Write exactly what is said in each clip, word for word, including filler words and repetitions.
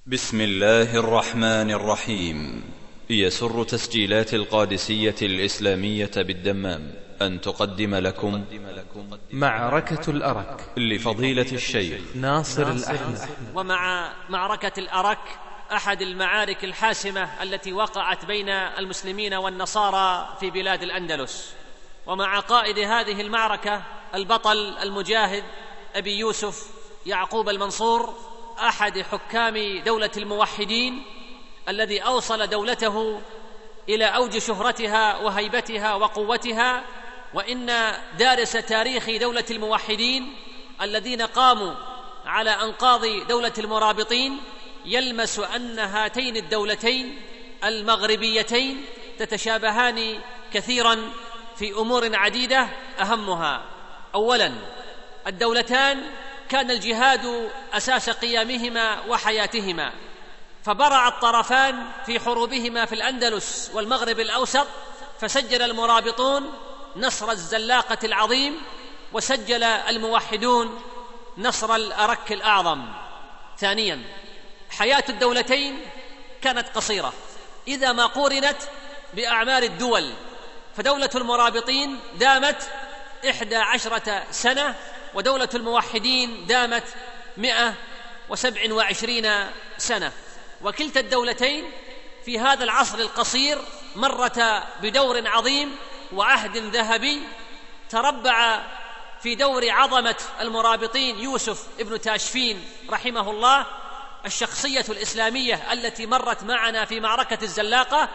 بسم الله الرحمن الرحيم. يسر تسجيلات القادسية الإسلامية بالدمام أن تقدم لكم معركة الأرك لفضيلة الشيخ ناصر الأحمد. ومع معركة الأرك أحد المعارك الحاسمة التي وقعت بين المسلمين والنصارى في بلاد الأندلس، ومع قائد هذه المعركة البطل المجاهد أبي يوسف يعقوب المنصور، أحد حكام دولة الموحدين الذي أوصل دولته إلى أوج شهرتها وهيبتها وقوتها. وإن دارس تاريخ دولة الموحدين الذين قاموا على أنقاض دولة المرابطين يلمس أن هاتين الدولتين المغربيتين تتشابهان كثيرا في أمور عديدة، أهمها أولا الدولتان كان الجهاد أساس قيامهما وحياتهما، فبرع الطرفان في حروبهما في الأندلس والمغرب الأوسط، فسجل المرابطون نصر الزلاقة العظيم، وسجل الموحدون نصر الأرك الأعظم. ثانيا حياة الدولتين كانت قصيرة إذا ما قورنت بأعمار الدول، فدولة المرابطين دامت إحدى عشرة سنة، ودولة الموحدين دامت مئة وسبع وعشرين سنة، وكلتا الدولتين في هذا العصر القصير مرتا بدور عظيم وعهد ذهبي تربع في دور عظمة المرابطين يوسف ابن تاشفين رحمه الله، الشخصية الإسلامية التي مرت معنا في معركة الزلاقة،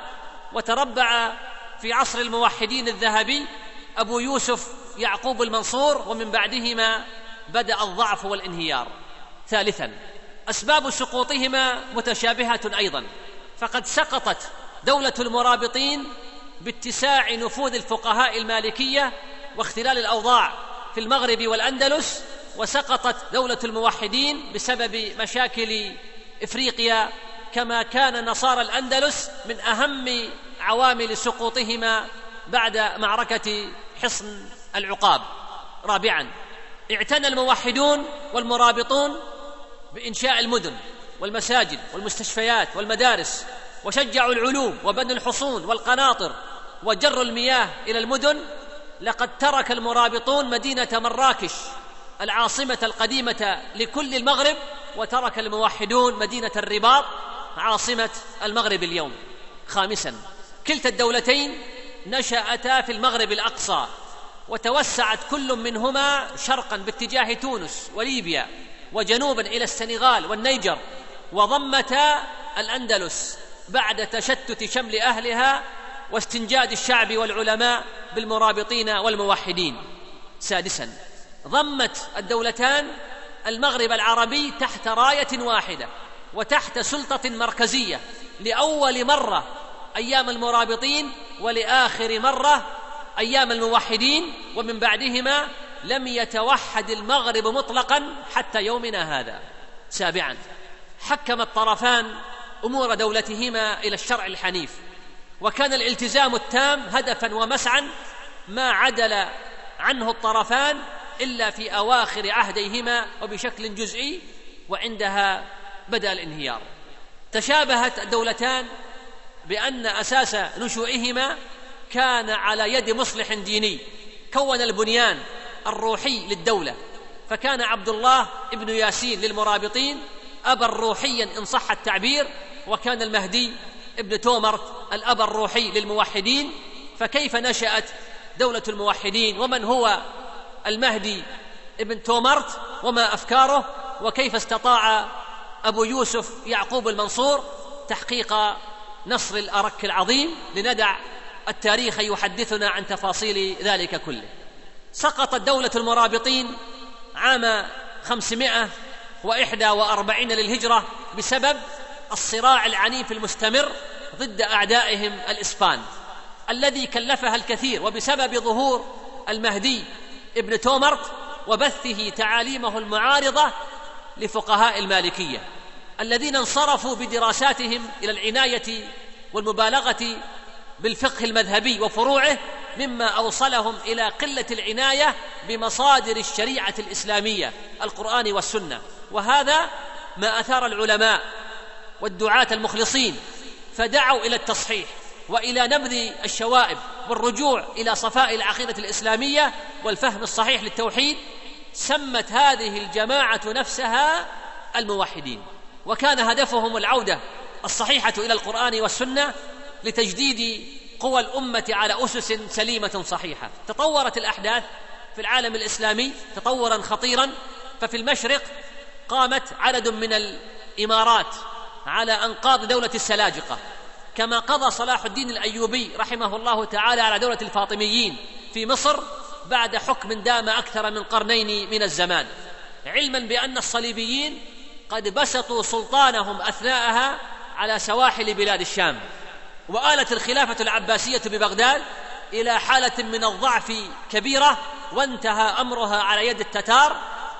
وتربع في عصر الموحدين الذهبي أبو يوسف يعقوب المنصور، ومن بعدهما بدأ الضعف والانهيار. ثالثا أسباب سقوطهما متشابهة أيضا، فقد سقطت دولة المرابطين باتساع نفوذ الفقهاء المالكية واختلال الأوضاع في المغرب والأندلس، وسقطت دولة الموحدين بسبب مشاكل إفريقيا، كما كان نصارى الأندلس من أهم عوامل سقوطهما بعد معركة حصن العقاب. رابعا اعتنى الموحدون والمرابطون بإنشاء المدن والمساجد والمستشفيات والمدارس، وشجعوا العلوم وبنوا الحصون والقناطر وجروا المياه إلى المدن. لقد ترك المرابطون مدينة مراكش العاصمة القديمة لكل المغرب، وترك الموحدون مدينة الرباط عاصمة المغرب اليوم. خامسا كلتا الدولتين نشأتا في المغرب الأقصى، وتوسعت كل منهما شرقا باتجاه تونس وليبيا، وجنوبا إلى السنغال والنيجر، وضمتا الأندلس بعد تشتت شمل أهلها واستنجاد الشعب والعلماء بالمرابطين والموحدين. سادسا ضمت الدولتان المغرب العربي تحت راية واحدة وتحت سلطة مركزية لأول مرة أيام المرابطين، ولآخر مرة أيام الموحدين، ومن بعدهما لم يتوحد المغرب مطلقا حتى يومنا هذا. سابعا حكم الطرفان أمور دولتهما إلى الشرع الحنيف، وكان الالتزام التام هدفا ومسعا ما عدل عنه الطرفان إلا في أواخر عهديهما وبشكل جزئي، وعندها بدأ الانهيار. تشابهت الدولتان بأن أساس نشوئهما كان على يد مصلح ديني كون البنيان الروحي للدولة، فكان عبد الله ابن ياسين للمرابطين أبا روحيا إن صح التعبير، وكان المهدي ابن تومرت الأب الروحي للموحدين. فكيف نشأت دولة الموحدين، ومن هو المهدي ابن تومرت، وما أفكاره، وكيف استطاع أبو يوسف يعقوب المنصور تحقيق نصر الأرك العظيم؟ لندع التاريخ يحدثنا عن تفاصيل ذلك كله. سقطت دولة المرابطين عام خمسمائة وإحدى وأربعين للهجرة بسبب الصراع العنيف المستمر ضد أعدائهم الإسبان الذي كلفها الكثير، وبسبب ظهور المهدي ابن تومرت وبثه تعاليمه المعارضة لفقهاء المالكية الذين انصرفوا بدراساتهم إلى العناية والمبالغة بالفقه المذهبي وفروعه، مما أوصلهم إلى قلة العناية بمصادر الشريعة الإسلامية القرآن والسنة. وهذا ما أثار العلماء والدعاة المخلصين، فدعوا إلى التصحيح وإلى نبذ الشوائب والرجوع إلى صفاء العقيدة الإسلامية والفهم الصحيح للتوحيد. سمت هذه الجماعة نفسها الموحدين، وكان هدفهم العودة الصحيحة إلى القرآن والسنة لتجديد قوى الأمة على أسس سليمة صحيحة. تطورت الأحداث في العالم الإسلامي تطورا خطيرا، ففي المشرق قامت عدد من الإمارات على أنقاض دولة السلاجقة، كما قضى صلاح الدين الأيوبي رحمه الله تعالى على دولة الفاطميين في مصر بعد حكم دام أكثر من قرنين من الزمان، علما بأن الصليبيين قد بسطوا سلطانهم أثناءها على سواحل بلاد الشام. وآلت الخلافة العباسية ببغداد إلى حالة من الضعف كبيرة، وانتهى أمرها على يد التتار،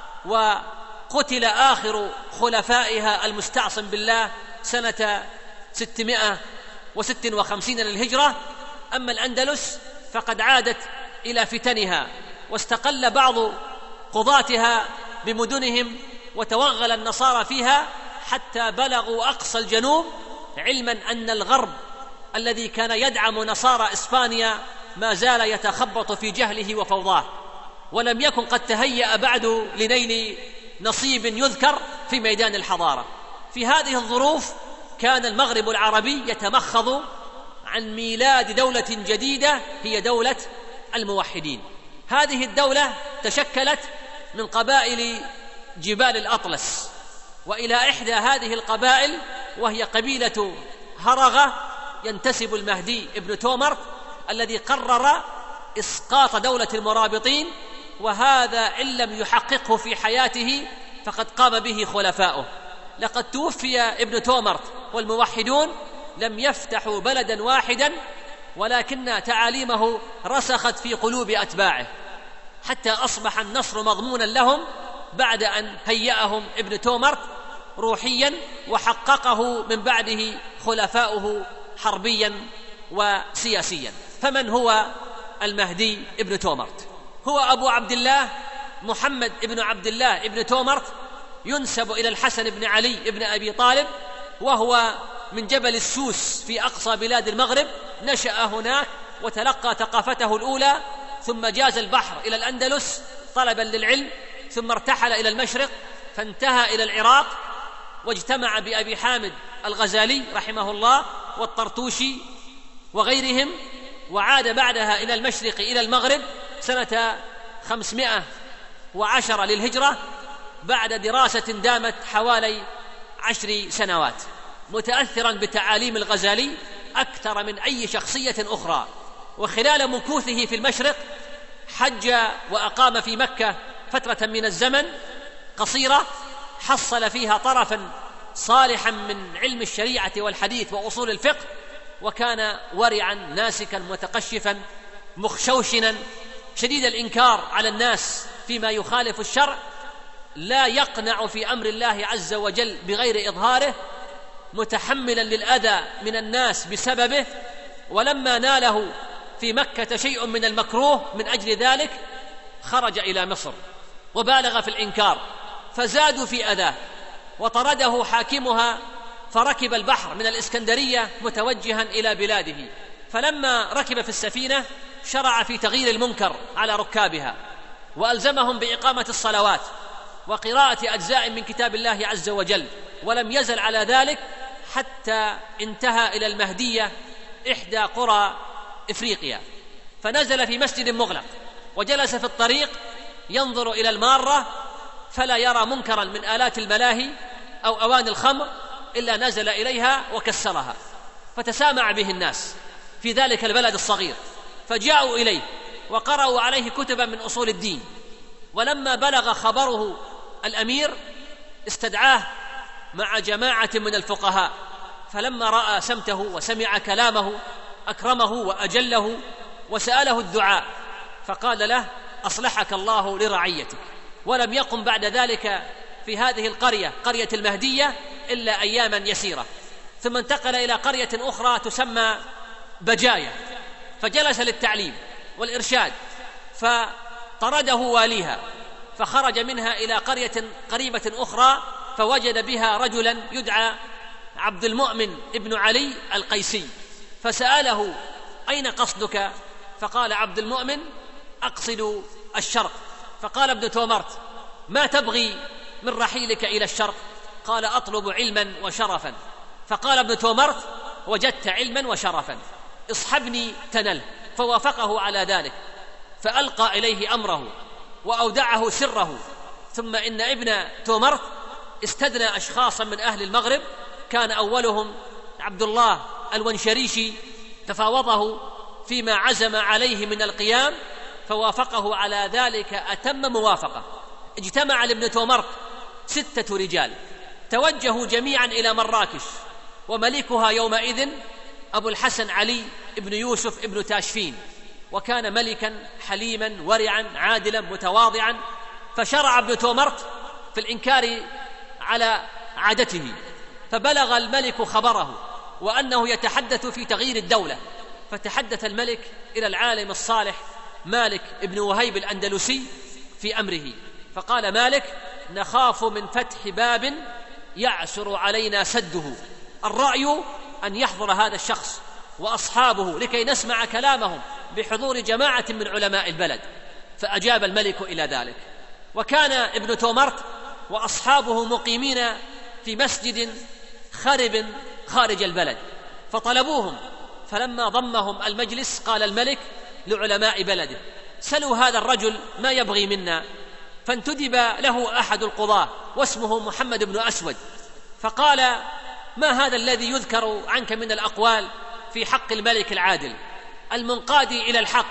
وقتل آخر خلفائها المستعصم بالله سنة ستمائة وستة وخمسين للهجرة. أما الأندلس فقد عادت إلى فتنها، واستقل بعض قضاتها بمدنهم، وتوغل النصارى فيها حتى بلغوا أقصى الجنوب، علما أن الغرب الذي كان يدعم نصارى إسبانيا ما زال يتخبط في جهله وفوضاه، ولم يكن قد تهيأ بعد لنيل نصيب يذكر في ميدان الحضارة. في هذه الظروف كان المغرب العربي يتمخض عن ميلاد دولة جديدة هي دولة الموحدين. هذه الدولة تشكلت من قبائل جبال الأطلس، وإلى إحدى هذه القبائل وهي قبيلة هرغة ينتسب المهدي ابن تومرت الذي قرر إسقاط دولة المرابطين، وهذا إن لم يحققه في حياته فقد قام به خلفاؤه. لقد توفي ابن تومرت والموحدون لم يفتحوا بلدا واحدا، ولكن تعاليمه رسخت في قلوب أتباعه حتى أصبح النصر مضمونا لهم بعد أن هيأهم ابن تومرت روحيا، وحققه من بعده خلفاؤه حربيا وسياسيا. فمن هو المهدي ابن تومرت؟ هو أبو عبد الله محمد ابن عبد الله ابن تومرت، ينسب إلى الحسن بن علي ابن أبي طالب، وهو من جبل السوس في أقصى بلاد المغرب. نشأ هناك وتلقى ثقافته الأولى، ثم جاز البحر إلى الأندلس طلبا للعلم، ثم ارتحل إلى المشرق فانتهى إلى العراق، واجتمع بأبي حامد الغزالي رحمه الله والطرطوشي وغيرهم، وعاد بعدها إلى المشرق إلى المغرب سنة خمسمائة وعشرة للهجرة بعد دراسة دامت حوالي عشر سنوات، متأثرا بتعاليم الغزالي أكثر من أي شخصية أخرى. وخلال مكوثه في المشرق حج وأقام في مكة فترة من الزمن قصيرة، حصل فيها طرفا صالحا من علم الشريعة والحديث وأصول الفقه، وكان ورعا ناسكا متقشفا مخشوشنا شديد الإنكار على الناس فيما يخالف الشرع، لا يقنع في أمر الله عز وجل بغير إظهاره، متحملا للأذى من الناس بسببه. ولما ناله في مكة شيء من المكروه من أجل ذلك خرج إلى مصر وبالغ في الإنكار، فزادوا في أذاه، وطرده حاكمها فركب البحر من الإسكندرية متوجها إلى بلاده. فلما ركب في السفينة شرع في تغيير المنكر على ركابها، وألزمهم بإقامة الصلوات وقراءة أجزاء من كتاب الله عز وجل، ولم يزل على ذلك حتى انتهى إلى المهدية إحدى قرى إفريقيا، فنزل في مسجد مغلق وجلس في الطريق ينظر إلى المارة فلا يرى منكرا من آلات الملاهي أو أواني الخمر إلا نزل إليها وكسرها، فتسامع به الناس في ذلك البلد الصغير، فجاءوا إليه وقرأوا عليه كتبا من أصول الدين. ولما بلغ خبره الأمير استدعاه مع جماعة من الفقهاء، فلما رأى سمته وسمع كلامه أكرمه وأجله وسأله الدعاء، فقال له: أصلحك الله لرعيتك. ولم يقم بعد ذلك في هذه القرية قرية المهدية إلا أياما يسيرة، ثم انتقل إلى قرية أخرى تسمى بجاية، فجلس للتعليم والإرشاد، فطرده واليها، فخرج منها إلى قرية قريبة أخرى فوجد بها رجلا يدعى عبد المؤمن ابن علي القيسي، فسأله: أين قصدك؟ فقال عبد المؤمن: أقصد الشرق. فقال ابن تومرت: ما تبغي من رحيلك إلى الشرق؟ قال: أطلب علما وشرفا. فقال ابن تومرت: وجدت علما وشرفا، اصحبني تنل. فوافقه على ذلك، فألقى إليه أمره وأودعه سره. ثم إن ابن تومرت استدنى أشخاصا من أهل المغرب، كان أولهم عبد الله الونشريشي، تفاوضه فيما عزم عليه من القيام، فوافقه على ذلك أتم موافقة. اجتمع لابن تومرت ستة رجال، توجهوا جميعا إلى مراكش، وملكها يومئذ أبو الحسن علي ابن يوسف ابن تاشفين، وكان ملكا حليما ورعا عادلا متواضعا. فشرع ابن تومرت في الإنكار على عادته، فبلغ الملك خبره وأنه يتحدث في تغيير الدولة، فتحدث الملك إلى العالم الصالح مالك ابن وهيب الأندلسي في أمره، فقال مالك: نخاف من فتح باب يعسر علينا سده، الرأي أن يحضر هذا الشخص وأصحابه لكي نسمع كلامهم بحضور جماعة من علماء البلد. فأجاب الملك إلى ذلك. وكان ابن تومرت وأصحابه مقيمين في مسجد خرب خارج البلد، فطلبوهم، فلما ضمهم المجلس قال الملك لعلماء بلده: سلوا هذا الرجل ما يبغي منا. فانتدب له أحد القضاة واسمه محمد بن أسود، فقال: ما هذا الذي يذكر عنك من الأقوال في حق الملك العادل المنقادي إلى الحق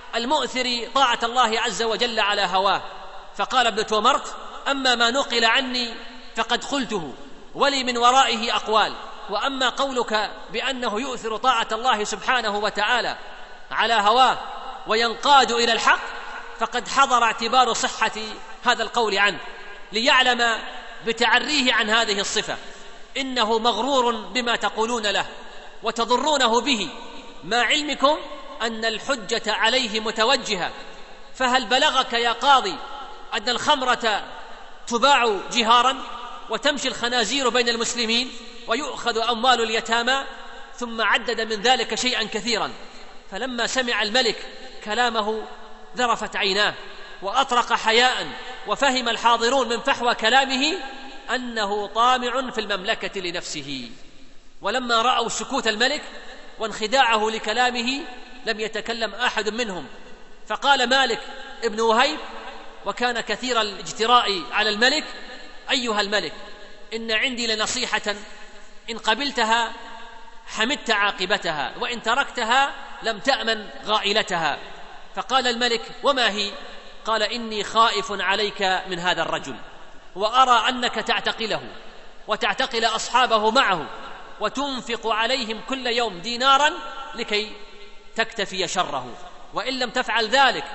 المؤثر طاعة الله عز وجل على هواه؟ فقال ابن تومرت: أما ما نقل عني فقد قلته، ولي من ورائه أقوال، وأما قولك بأنه يؤثر طاعة الله سبحانه وتعالى على هواه وينقاد إلى الحق فقد حضر اعتبار صحة هذا القول عنه، ليعلم بتعريه عن هذه الصفة إنه مغرور بما تقولون له وتضرونه به، مع علمكم أن الحجة عليه متوجهة. فهل بلغك يا قاضي أن الخمرة تباع جهارا وتمشي الخنازير بين المسلمين ويؤخذ أموال اليتامى؟ ثم عدد من ذلك شيئا كثيرا. فلما سمع الملك كلامه ذرفت عيناه وأطرق حياء، وفهم الحاضرون من فحوى كلامه أنه طامع في المملكة لنفسه. ولما رأوا سكوت الملك وانخداعه لكلامه لم يتكلم أحد منهم، فقال مالك ابن وهيب، وكان كثير الاجتراء على الملك: أيها الملك، إن عندي لنصيحة، إن قبلتها حمدت عاقبتها، وإن تركتها لم تأمن غائلتها. فقال الملك: وما هي؟ قال: إني خائف عليك من هذا الرجل، وأرى أنك تعتقله وتعتقل أصحابه معه، وتنفق عليهم كل يوم دينارا لكي تكتفي شره، وإن لم تفعل ذلك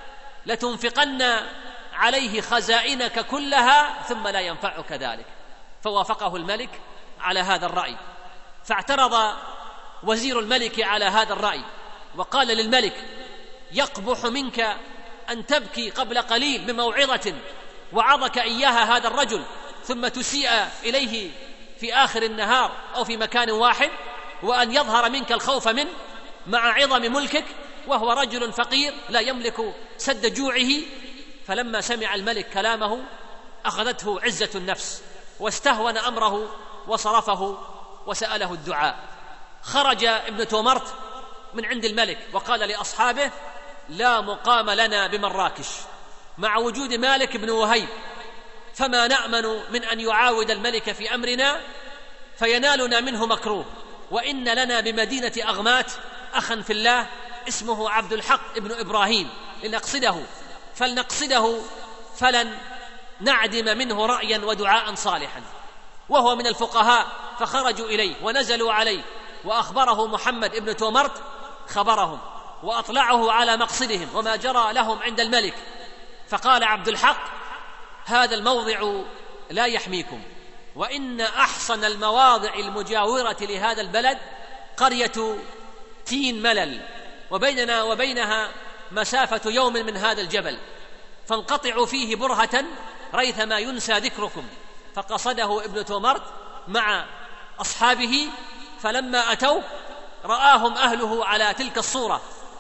لتنفقن عليه خزائنك كلها ثم لا ينفعك ذلك. فوافقه الملك على هذا الرأي. فاعترض وزير الملك على هذا الرأي وقال للملك: يقبح منك أن تبكي قبل قليل بموعظة وعظك إياها هذا الرجل، ثم تسيء إليه في آخر النهار أو في مكان واحد، وأن يظهر منك الخوف منه مع عظم ملكك وهو رجل فقير لا يملك سد جوعه. فلما سمع الملك كلامه أخذته عزة النفس واستهون أمره وصرفه وسأله الدعاء. خرج ابن تومرت من عند الملك وقال لأصحابه: لا مقام لنا بمراكش مع وجود مالك بن وهيب، فما نأمن من أن يعاود الملك في أمرنا فينالنا منه مكروه، وإن لنا بمدينة أغمات أخا في الله اسمه عبد الحق ابن إبراهيم لنقصده، فلنقصده فلن نعدم منه رأيا ودعاء صالحا. وهو من الفقهاء، فخرجوا إليه ونزلوا عليه، وأخبره محمد ابن تومرت خبرهم وأطلعه على مقصدهم وما جرى لهم عند الملك. فقال عبد الحق: هذا الموضع لا يحميكم، وإن أحصن المواضع المجاورة لهذا البلد قرية تين ملل، وبيننا وبينها مسافة يوم من هذا الجبل، فانقطعوا فيه برهة ريثما ينسى ذكركم. فقصده ابن تومرت مع أصحابه، فلما أتوا رآهم أهله على تلك الصورة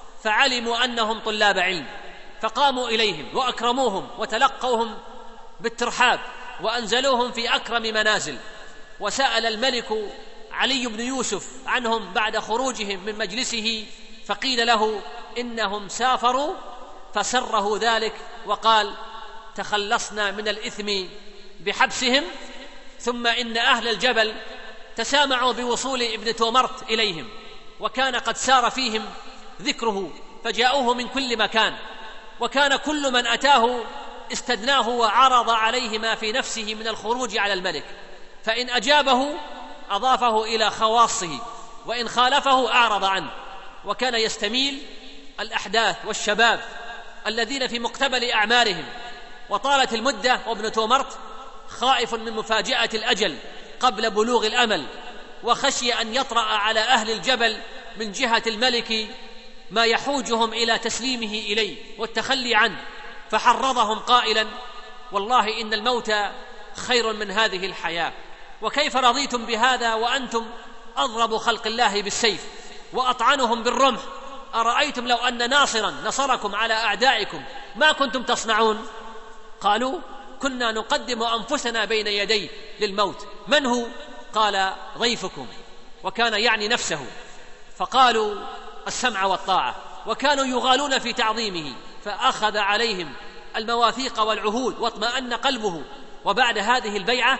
فعلموا أنهم طلاب علم، فقاموا إليهم وأكرموهم وتلقوهم بالترحاب وأنزلوهم في أكرم منازل. وسأل الملك علي بن يوسف عنهم بعد خروجهم من مجلسه فقيل له إنهم سافروا، فسره ذلك وقال تخلصنا من الإثم بحبسهم. ثم إن أهل الجبل تسامعوا بوصول ابن تومرت إليهم، وكان قد سار فيهم ذكره فجاءوه من كل مكان، وكان كل من أتاه استدناه وعرض عليه ما في نفسه من الخروج على الملك، فإن أجابه أضافه إلى خواصه، وإن خالفه أعرض عنه. وكان يستميل الأحداث والشباب الذين في مقتبل أعمارهم، وطالت المدة وابن تومرت خائف من مفاجأة الأجل قبل بلوغ الأمل، وخشي أن يطرأ على أهل الجبل من جهة الملك ما يحوجهم إلى تسليمه إليه والتخلي عنه، فحرضهم قائلا والله إن الموت خير من هذه الحياة، وكيف رضيتم بهذا وأنتم أضرب خلق الله بالسيف وأطعنهم بالرمح؟ أرأيتم لو أن ناصرا نصركم على أعدائكم ما كنتم تصنعون؟ قالوا كنا نقدم أنفسنا بين يديه للموت. من هو؟ قال ضيفكم، وكان يعني نفسه. فقالوا السمع والطاعة، وكانوا يغالون في تعظيمه، فأخذ عليهم المواثيق والعهود واطمأن قلبه. وبعد هذه البيعة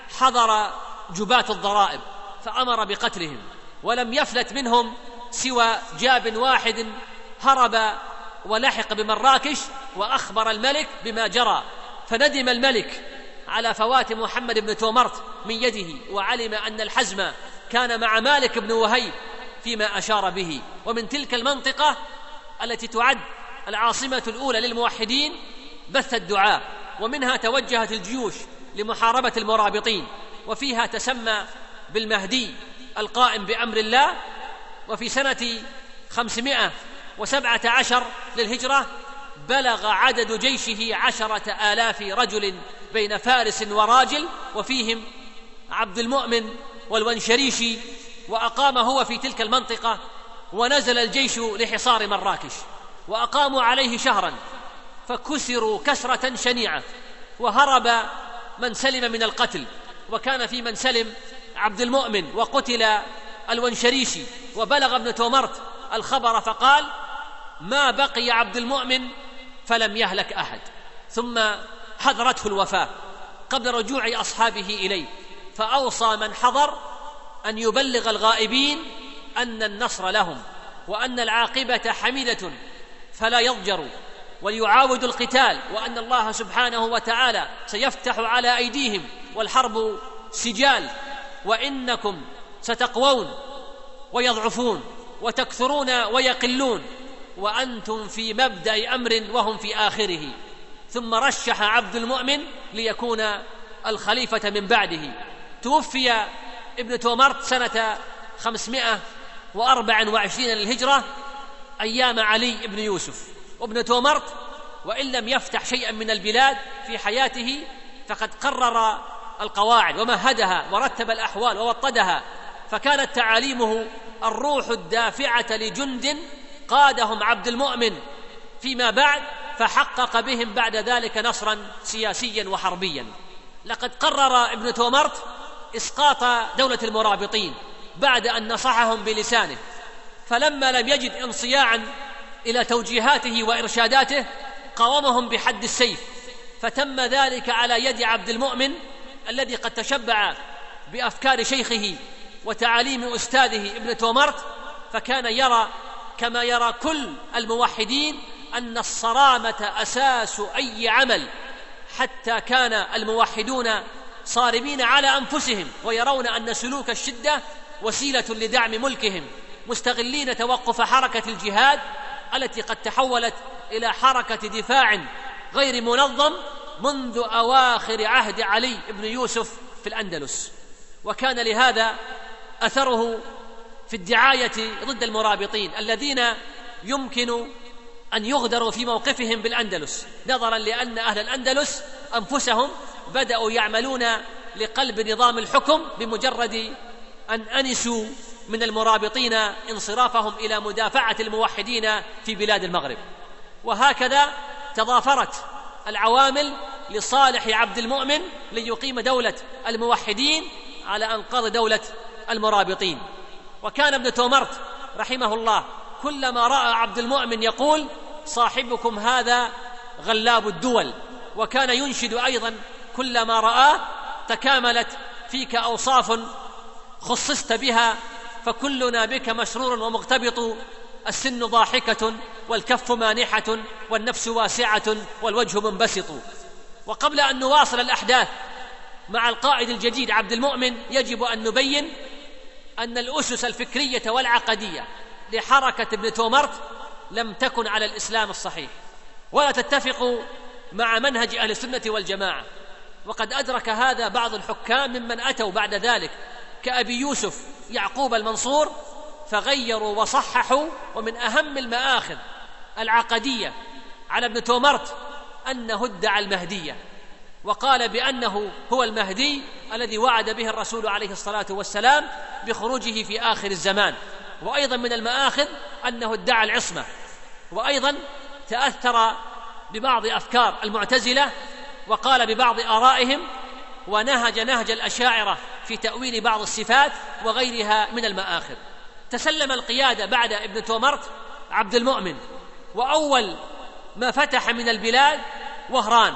حضر جباة الضرائب فأمر بقتلهم، ولم يفلت منهم سوى جاب واحد هرب ولحق بمراكش وأخبر الملك بما جرى، فندم الملك على فوات محمد بن تومرت من يده، وعلم أن الحزم كان مع مالك بن وهيب فيما أشار به. ومن تلك المنطقة التي تعد العاصمة الأولى للموحدين بث الدعاء، ومنها توجهت الجيوش لمحاربة المرابطين، وفيها تسمى بالمهدي القائم بأمر الله. وفي سنة خمسمائة وسبعة عشر للهجرة بلغ عدد جيشه عشرة آلاف رجل بين فارس وراجل، وفيهم عبد المؤمن والونشريشي، وأقام هو في تلك المنطقة. ونزل الجيش لحصار مراكش وأقاموا عليه شهرا، فكسروا كسرة شنيعة، وهرب من سلم من القتل، وكان في من سلم عبد المؤمن، وقتل الونشريشي. وبلغ ابن تومرت الخبر فقال ما بقي عبد المؤمن فلم يهلك أحد. ثم حضرته الوفاة قبل رجوع أصحابه إليه، فأوصى من حضر أن يبلغ الغائبين أن النصر لهم، وأن العاقبة حميدة فلا يضجروا وليعاودوا القتال، وأن الله سبحانه وتعالى سيفتح على أيديهم والحرب سجال، وإنكم ستقوون ويضعفون وتكثرون ويقلون، وأنتم في مبدأ أمر وهم في آخره. ثم رشح عبد المؤمن ليكون الخليفة من بعده. توفي ابن تومرت سنة خمسمائة وأربعة وعشرين للهجرة أيام علي بن يوسف. وابن تومرت وإن لم يفتح شيئا من البلاد في حياته فقد قرر القواعد ومهدها ورتب الأحوال ووطدها، فكانت تعاليمه الروح الدافعة لجند قادهم عبد المؤمن فيما بعد، فحقق بهم بعد ذلك نصرا سياسيا وحربيا. لقد قرر ابن تومرت إسقاط دولة المرابطين بعد أن نصحهم بلسانه، فلما لم يجد انصياعا إلى توجيهاته وإرشاداته قاومهم بحد السيف، فتم ذلك على يد عبد المؤمن الذي قد تشبع بأفكار شيخه وتعاليم أستاذه ابن تومرت، فكان يرى كما يرى كل الموحدين أن الصرامة أساس أي عمل، حتى كان الموحدون صارمين على أنفسهم ويرون أن سلوك الشدة وسيلة لدعم ملكهم، مستغلين توقف حركة الجهاد التي قد تحولت إلى حركة دفاع غير منظم منذ أواخر عهد علي بن يوسف في الأندلس. وكان لهذا أثره في الدعاية ضد المرابطين الذين يمكن أن يغدروا في موقفهم بالأندلس، نظرا لأن أهل الأندلس أنفسهم بدأوا يعملون لقلب نظام الحكم بمجرد أن أنسوا من المرابطين انصرافهم إلى مدافعة الموحدين في بلاد المغرب. وهكذا تضافرت العوامل لصالح عبد المؤمن ليقيم دولة الموحدين على أنقاض دولة المرابطين. وكان ابن تومرت رحمه الله كلما رأى عبد المؤمن يقول: صاحبكم هذا غلاب الدول. وكان ينشد أيضا كلما رآه: تكاملت فيك أوصاف خصصت بها، فكلنا بك مشرور ومغتبط، السن ضاحكة والكف مانحة والنفس واسعة والوجه منبسط. وقبل أن نواصل الأحداث مع القائد الجديد عبد المؤمن يجب أن نبين أن الأسس الفكرية والعقدية لحركة ابن تومرت لم تكن على الإسلام الصحيح ولا تتفق مع منهج أهل السنة والجماعة. وقد أدرك هذا بعض الحكام ممن أتوا بعد ذلك كأبي يوسف يعقوب المنصور فغيروا وصححوا. ومن أهم المآخذ العقدية على ابن تومرت أنه ادعى المهدية وقال بأنه هو المهدي الذي وعد به الرسول عليه الصلاة والسلام بخروجه في آخر الزمان. وأيضا من المآخذ أنه ادعى العصمة. وأيضا تأثر ببعض أفكار المعتزلة وقال ببعض آرائهم، ونهج نهج الأشاعرة في تأويل بعض الصفات وغيرها من المآخذ. تسلم القيادة بعد ابن تومرت عبد المؤمن، وأول ما فتح من البلاد وهران،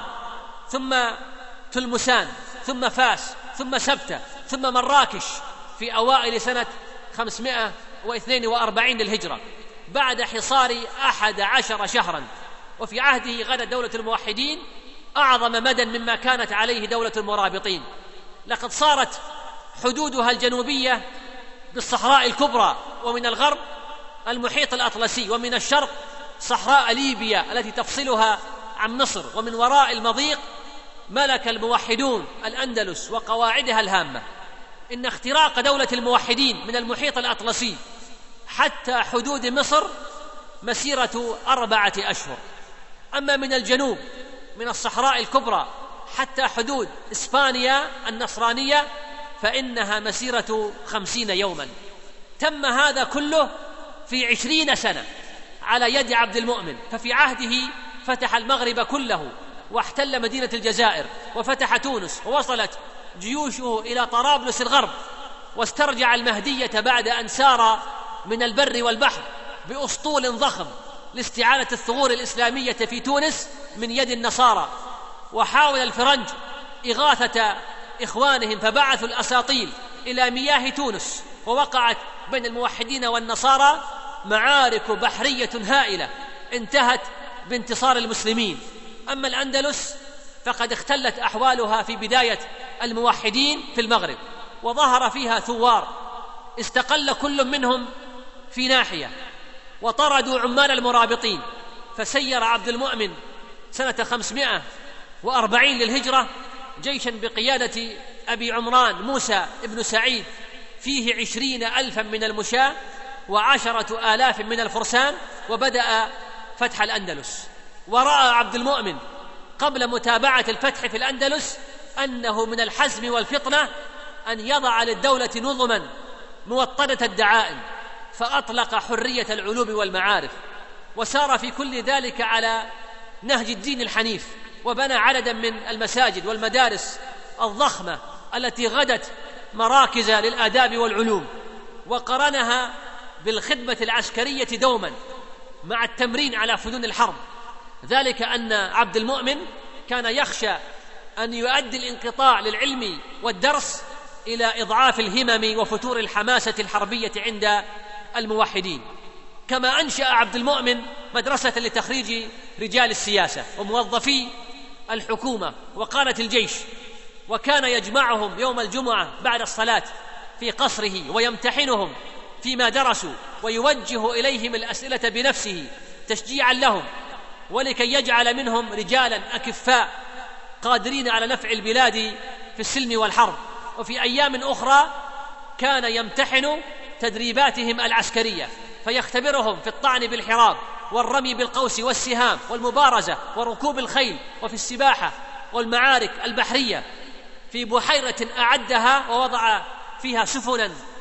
ثم تلمسان، ثم فاس، ثم سبتة، ثم مراكش في أوائل سنة خمسمائة واثنين وأربعين للهجرة بعد حصار أحد عشر شهرا. وفي عهده غدت دولة الموحدين أعظم مدى مما كانت عليه دولة المرابطين. لقد صارت حدودها الجنوبية بالصحراء الكبرى، ومن الغرب المحيط الأطلسي، ومن الشرق صحراء ليبيا التي تفصلها عن مصر، ومن وراء المضيق ملك الموحدون الأندلس وقواعدها الهامة. إن اختراق دولة الموحدين من المحيط الأطلسي حتى حدود مصر مسيرة أربعة أشهر. أما من الجنوب من الصحراء الكبرى حتى حدود إسبانيا النصرانية فإنها مسيرة خمسين يوما. تم هذا كله في عشرين سنة على يد عبد المؤمن. ففي عهده فتح المغرب كله واحتل مدينة الجزائر وفتح تونس، ووصلت جيوشه إلى طرابلس الغرب، واسترجع المهدية بعد أن سار من البر والبحر بأسطول ضخم لاستعانة الثغور الإسلامية في تونس من يد النصارى. وحاول الفرنج إغاثة إخوانهم فبعثوا الأساطيل إلى مياه تونس، ووقعت بين الموحدين والنصارى معارك بحرية هائلة انتهت بانتصار المسلمين. أما الأندلس فقد اختلت أحوالها في بداية الموحدين في المغرب، وظهر فيها ثوار استقل كل منهم في ناحية وطردوا عمال المرابطين. فسير عبد المؤمن سنة خمسمائة وأربعين للهجرة جيشا بقيادة أبي عمران موسى ابن سعيد فيه عشرين ألفا من المشاة وعشرة آلاف من الفرسان، وبدأ فتح الأندلس. ورأى عبد المؤمن قبل متابعة الفتح في الأندلس أنه من الحزم والفطنة أن يضع للدولة نظما موطنة الدعائم، فأطلق حرية العلوم والمعارف، وسار في كل ذلك على نهج الدين الحنيف، وبنى عددا من المساجد والمدارس الضخمة التي غدت مراكز للآداب والعلوم، وقرنها بالخدمة العسكرية دوما مع التمرين على فنون الحرب. ذلك أن عبد المؤمن كان يخشى أن يؤدي الانقطاع للعلم والدرس إلى إضعاف الهمم وفتور الحماسة الحربية عند الموحدين. كما أنشأ عبد المؤمن مدرسة لتخريج رجال السياسة وموظفي الحكومة وقادة الجيش، وكان يجمعهم يوم الجمعة بعد الصلاة في قصره ويمتحنهم فيما درسوا ويوجه إليهم الأسئلة بنفسه تشجيعا لهم، ولكي يجعل منهم رجالا أكفاء قادرين على نفع البلاد في السلم والحرب. وفي أيام أخرى كان يمتحن تدريباتهم العسكرية فيختبرهم في الطعن بالحراب والرمي بالقوس والسهام والمبارزة وركوب الخيل، وفي السباحة والمعارك البحرية في بحيرة أعدها ووضع فيها سفنا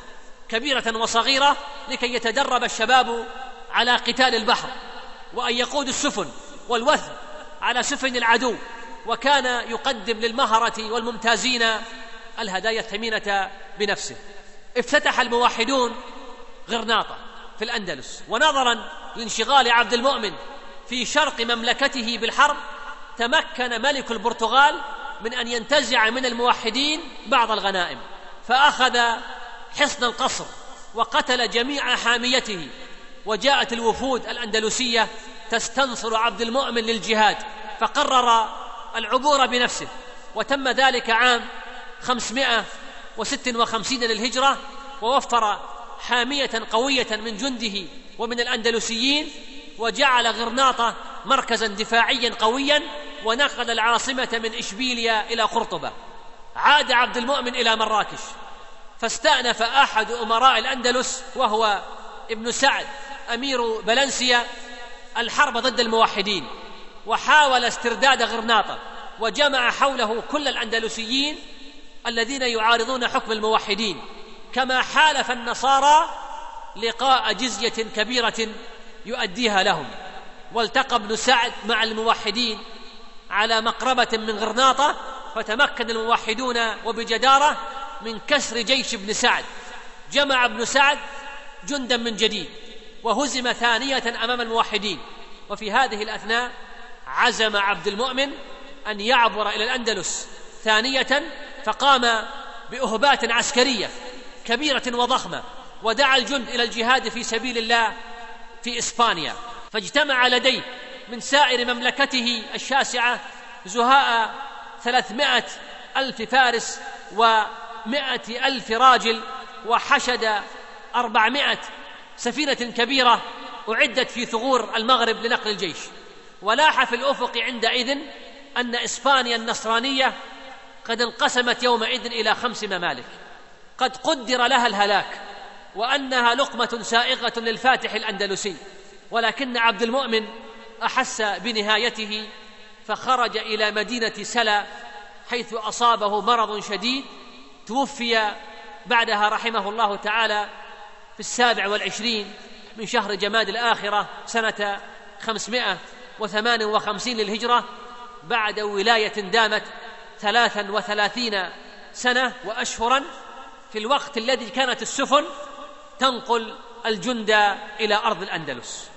كبيرة وصغيرة لكي يتدرب الشباب على قتال البحر، وأن يقود السفن والوثب على سفن العدو، وكان يقدم للمهرة والممتازين الهدايا الثمينة بنفسه. افتتح الموحدون غرناطة في الأندلس، ونظرا لانشغال عبد المؤمن في شرق مملكته بالحرب تمكن ملك البرتغال من أن ينتزع من الموحدين بعض الغنائم، فأخذ حصن القصر وقتل جميع حاميته، وجاءت الوفود الأندلسية تستنصر عبد المؤمن للجهاد، فقرر العبور بنفسه، وتم ذلك عام خمسمائة وستة وخمسين للهجرة، ووفر حامية قوية من جنده ومن الأندلسيين، وجعل غرناطة مركزا دفاعيا قويا، ونقل العاصمة من إشبيلية إلى قرطبة. عاد عبد المؤمن إلى مراكش، فاستأنف أحد أمراء الأندلس وهو ابن سعد أمير بلنسيا الحرب ضد الموحدين، وحاول استرداد غرناطة، وجمع حوله كل الأندلسيين الذين يعارضون حكم الموحدين، كما حالف النصارى لقاء جزية كبيرة يؤديها لهم. والتقى ابن سعد مع الموحدين على مقربة من غرناطة، فتمكن الموحدون وبجدارة من كسر جيش ابن سعد. جمع ابن سعد جندا من جديد، وهزم ثانية أمام الموحدين. وفي هذه الأثناء عزم عبد المؤمن أن يعبر إلى الأندلس ثانية، فقام بأهبات عسكرية كبيرة وضخمة، ودعا الجند إلى الجهاد في سبيل الله في إسبانيا. فاجتمع لديه من سائر مملكته الشاسعة زهاء ثلاثمائة ألف فارس ومائة ألف راجل، وحشد أربعمائة سفينة كبيرة أعدت في ثغور المغرب لنقل الجيش. ولاح في الأفق عندئذ أن إسبانيا النصرانية قد انقسمت يومئذ إلى خمس ممالك قد قدر لها الهلاك، وأنها لقمة سائغة للفاتح الأندلسي. ولكن عبد المؤمن أحس بنهايته، فخرج إلى مدينة سلا حيث أصابه مرض شديد، توفي بعدها رحمه الله تعالى في السابع والعشرين من شهر جماد الآخرة سنة خمسمائة وثمان وخمسين للهجرة، بعد ولاية دامت ثلاثا وثلاثين سنة وأشهرا، في الوقت الذي كانت السفن تنقل الجند إلى أرض الأندلس.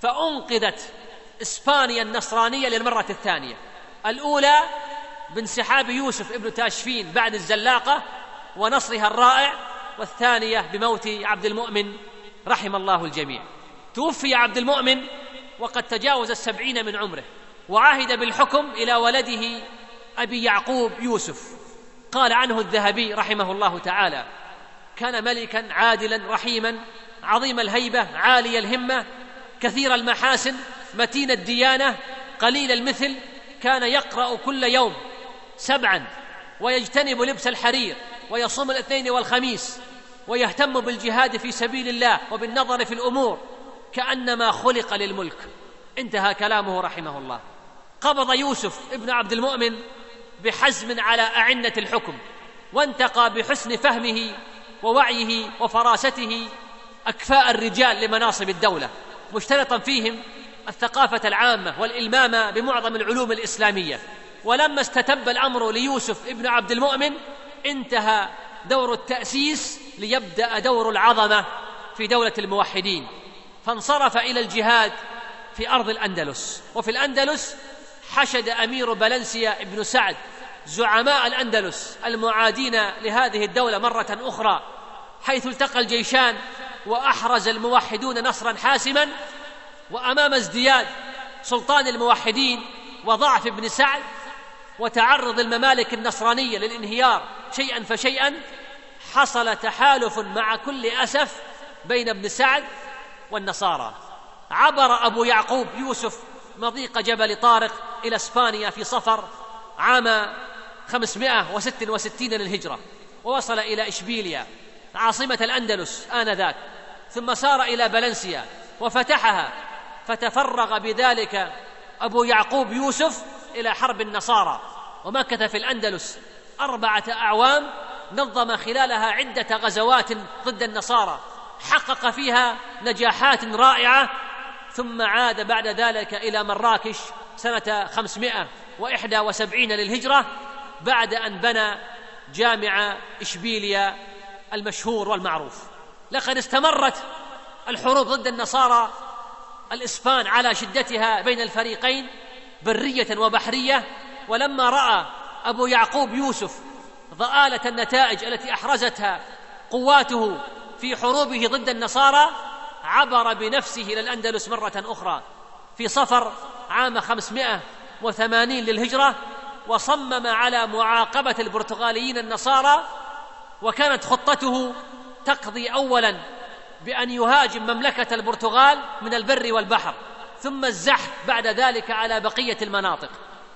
فأنقذت إسبانيا النصرانية للمرة الثانية، الأولى بانسحاب يوسف ابن تاشفين بعد الزلاقة ونصرها الرائع، والثانية بموت عبد المؤمن رحم الله الجميع. توفي عبد المؤمن وقد تجاوز السبعين من عمره، وعهد بالحكم إلى ولده أبي يعقوب يوسف. قال عنه الذهبي رحمه الله تعالى: كان ملكا عادلا رحيما عظيم الهيبة عالي الهمة كثير المحاسن متين الديانة قليل المثل، كان يقرأ كل يوم سبعا ويجتنب لبس الحرير ويصوم الاثنين والخميس ويهتم بالجهاد في سبيل الله وبالنظر في الأمور كأنما خلق للملك. انتهى كلامه رحمه الله. قبض يوسف ابن عبد المؤمن بحزم على أعنة الحكم، وانتقى بحسن فهمه ووعيه وفراسته أكفاء الرجال لمناصب الدولة، مشترطا فيهم الثقافة العامة والإلمام بمعظم العلوم الإسلامية. ولما استتب الأمر ليوسف ابن عبد المؤمن انتهى دور التأسيس ليبدأ دور العظمة في دولة الموحدين، فانصرف إلى الجهاد في أرض الأندلس. وفي الأندلس حشد أمير بلنسيا ابن سعد زعماء الأندلس المعادين لهذه الدولة مرة أخرى، حيث التقى الجيشان وأحرز الموحدون نصرا حاسما. وأمام ازدياد سلطان الموحدين وضعف ابن سعد وتعرض الممالك النصرانية للانهيار شيئا فشيئا، حصل تحالف مع كل أسف بين ابن سعد والنصارى. عبر أبو يعقوب يوسف مضيق جبل طارق إلى إسبانيا في صفر عام خمسمائة وستة وستين للهجرة، ووصل إلى إشبيليا عاصمة الأندلس آنذاك، ثم سار إلى بلنسيا وفتحها، فتفرغ بذلك أبو يعقوب يوسف إلى حرب النصارى، ومكث في الأندلس أربعة أعوام نظم خلالها عدة غزوات ضد النصارى، حقق فيها نجاحات رائعة، ثم عاد بعد ذلك إلى مراكش سنة خمسمائة وإحدى وسبعين للهجرة بعد أن بنى جامع إشبيلية المشهور والمعروف. لقد استمرت الحروب ضد النصارى الإسبان على شدتها بين الفريقين برية وبحرية، ولما رأى أبو يعقوب يوسف ضآلة النتائج التي أحرزتها قواته في حروبه ضد النصارى عبر بنفسه إلى الأندلس مرة أخرى في صفر عام خمسمائة وثمانين للهجرة، وصمم على معاقبة البرتغاليين النصارى. وكانت خطته تقضي أولا بأن يهاجم مملكة البرتغال من البر والبحر، ثم الزحف بعد ذلك على بقية المناطق.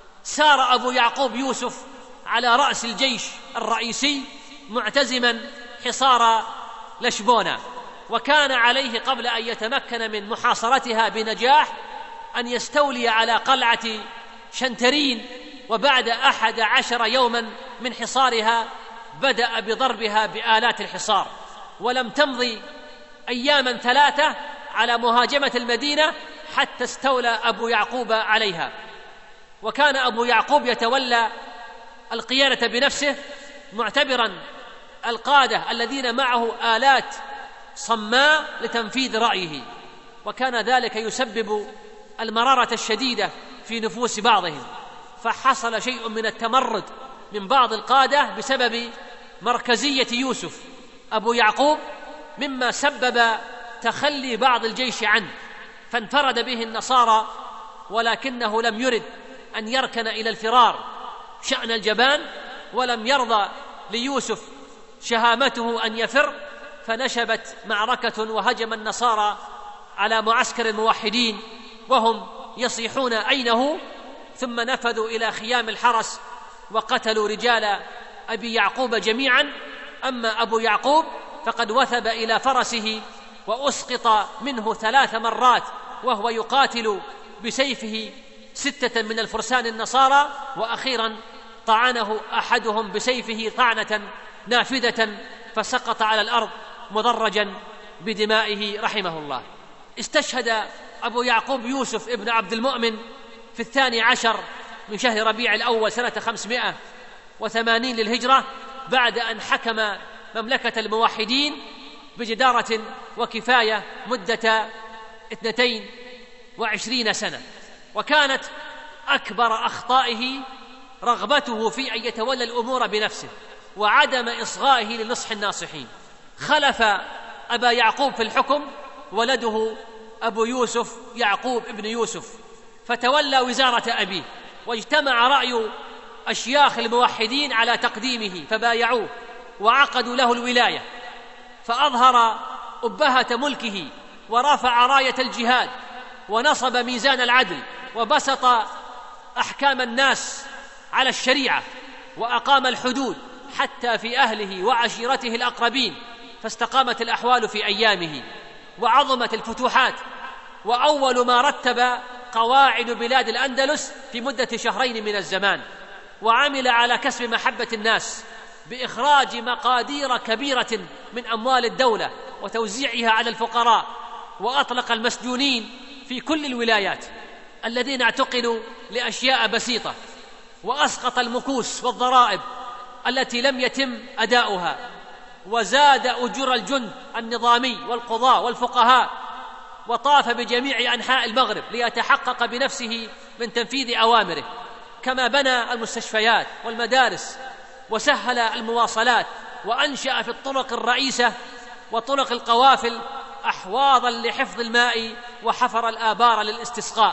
سار أبو يعقوب يوسف على رأس الجيش الرئيسي معتزما حصار لشبونة، وكان عليه قبل أن يتمكن من محاصرتها بنجاح أن يستولي على قلعة شنترين، وبعد أحد عشر يوما من حصارها بدأ بضربها بآلات الحصار، ولم تمضي أياما ثلاثة على مهاجمة المدينة حتى استولى أبو يعقوب عليها. وكان أبو يعقوب يتولى القيادة بنفسه، معتبرا القادة الذين معه آلات صماء لتنفيذ رأيه، وكان ذلك يسبب المرارة الشديدة في نفوس بعضهم، فحصل شيء من التمرد من بعض القادة بسبب مركزية يوسف أبو يعقوب، مما سبب تخلي بعض الجيش عنه، فانفرد به النصارى، ولكنه لم يرد أن يركن إلى الفرار شأن الجبان، ولم يرضى ليوسف شهامته أن يفر، فنشبت معركة وهجم النصارى على معسكر الموحدين وهم يصيحون أينه، ثم نفذوا إلى خيام الحرس وقتلوا رجال أبي يعقوب جميعا. أما أبو يعقوب فقد وثب إلى فرسه وأسقط منه ثلاث مرات وهو يقاتل بسيفه ستة من الفرسان النصارى، وأخيرا طعنه أحدهم بسيفه طعنة نافذة فسقط على الأرض مدرجا بدمائه رحمه الله. استشهد أبو يعقوب يوسف ابن عبد المؤمن في الثاني عشر من شهر ربيع الأول سنة خمسمائة وثمانين للهجرة بعد أن حكم مملكة الموحدين بجدارة وكفاية مدة اثنتين وعشرين سنة. وكانت أكبر أخطائه رغبته في أن يتولى الأمور بنفسه وعدم إصغائه لنصح الناصحين. خلف أبا يعقوب في الحكم ولده أبو يوسف يعقوب ابن يوسف، فتولى وزارة أبيه، واجتمع رأي أشياخ الموحدين على تقديمه فبايعوه وعقدوا له الولاية، فأظهر أبهة ملكه ورفع راية الجهاد ونصب ميزان العدل وبسط أحكام الناس على الشريعة وأقام الحدود حتى في أهله وعشيرته الأقربين، فاستقامت الأحوال في أيامه وعظمت الفتوحات. وأول ما رتب قواعد بلاد الأندلس في مدة شهرين من الزمان، وعمل على كسب محبة الناس بإخراج مقادير كبيرة من أموال الدولة وتوزيعها على الفقراء، وأطلق المسجونين في كل الولايات الذين اعتقلوا لأشياء بسيطة، وأسقط المكوس والضرائب التي لم يتم أداؤها، وزاد أجور الجند النظامي والقضاء والفقهاء، وطاف بجميع أنحاء المغرب ليتحقق بنفسه من تنفيذ أوامره، كما بنى المستشفيات والمدارس وسهل المواصلات، وأنشأ في الطرق الرئيسة وطرق القوافل أحواضا لحفظ الماء وحفر الآبار للاستسقاء.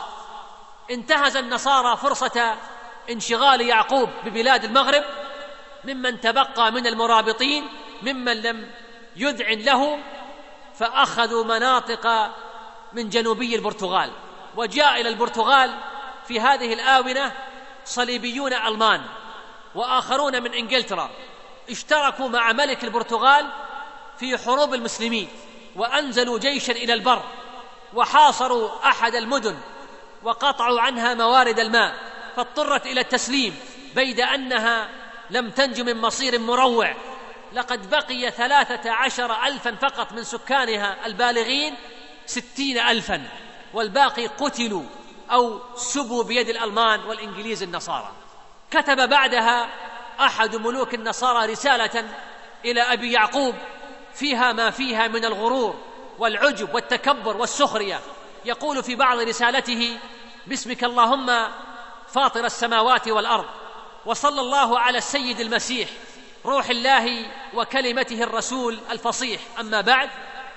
انتهز النصارى فرصة انشغال يعقوب ببلاد المغرب ممن تبقى من المرابطين ممن لم يذعن له، فأخذوا مناطق من جنوبي البرتغال، وجاء إلى البرتغال في هذه الآونة صليبيون ألمان وآخرون من إنجلترا، اشتركوا مع ملك البرتغال في حروب المسلمين، وأنزلوا جيشا إلى البر وحاصروا أحد المدن وقطعوا عنها موارد الماء، فاضطرت إلى التسليم بيد أنها لم تنج من مصير مروع لقد بقي ثلاثة عشر ألفا فقط من سكانها البالغين ستين ألفا، والباقي قتلوا أو سبوا بيد الألمان والإنجليز النصارى. كتب بعدها أحد ملوك النصارى رسالة إلى أبي يعقوب فيها ما فيها من الغرور والعجب والتكبر والسخرية. يقول في بعض رسالته: باسمك اللهم فاطر السماوات والأرض، وصلى الله على السيد المسيح روح الله وكلمته الرسول الفصيح، أما بعد،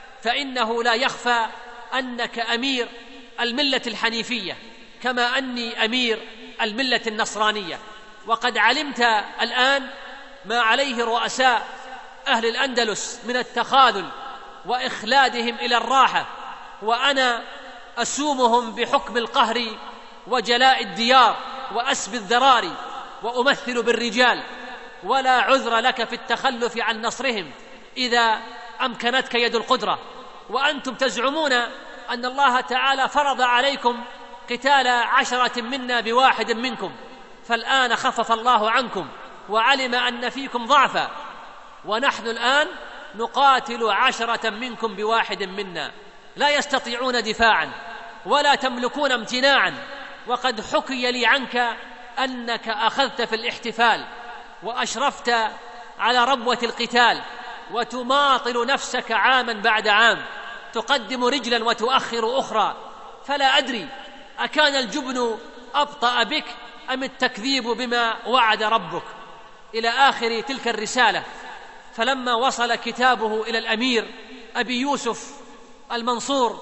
فإنه لا يخفى أنك أمير الملة الحنيفية كما أني أمير الملة النصرانية، وقد علمت الآن ما عليه رؤساء أهل الأندلس من التخاذل وإخلادهم إلى الراحة، وأنا أسومهم بحكم القهر وجلاء الديار وأسب الذراري، وأمثل بالرجال، ولا عذر لك في التخلف عن نصرهم إذا أمكنتك يد القدرة. وأنتم تزعمون أن الله تعالى فرض عليكم قتال عشرة منا بواحد منكم، فالآن خفف الله عنكم وعلم أن فيكم ضعفا، ونحن الآن نقاتل عشرة منكم بواحد منا، لا يستطيعون دفاعا ولا تملكون امتناعا. وقد حكي لي عنك أنك أخذت في الاحتفال وأشرفت على ربوة القتال، وتماطل نفسك عاما بعد عام، تقدم رجلا وتؤخر أخرى، فلا أدري أكان الجبن أبطأ بك أم التكذيب بما وعد ربك. إلى آخر تلك الرسالة. فلما وصل كتابه إلى الأمير أبي يوسف المنصور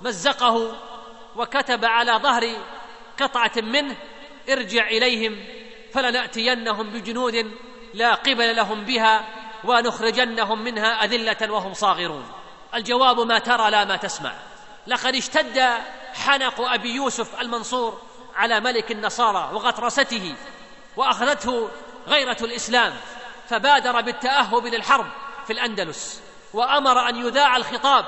مزقه وكتب على ظهر قطعة منه: ارجع إليهم فلنأتينهم بجنود لا قبل لهم بها ونخرجنهم منها أذلة وهم صاغرون. الجواب: ما ترى لا ما تسمع. لقد اشتد حنق أبي يوسف المنصور على ملك النصارى وغطرسته، وأخذته غيرة الإسلام، فبادر بالتأهب للحرب في الأندلس، وأمر أن يذاع الخطاب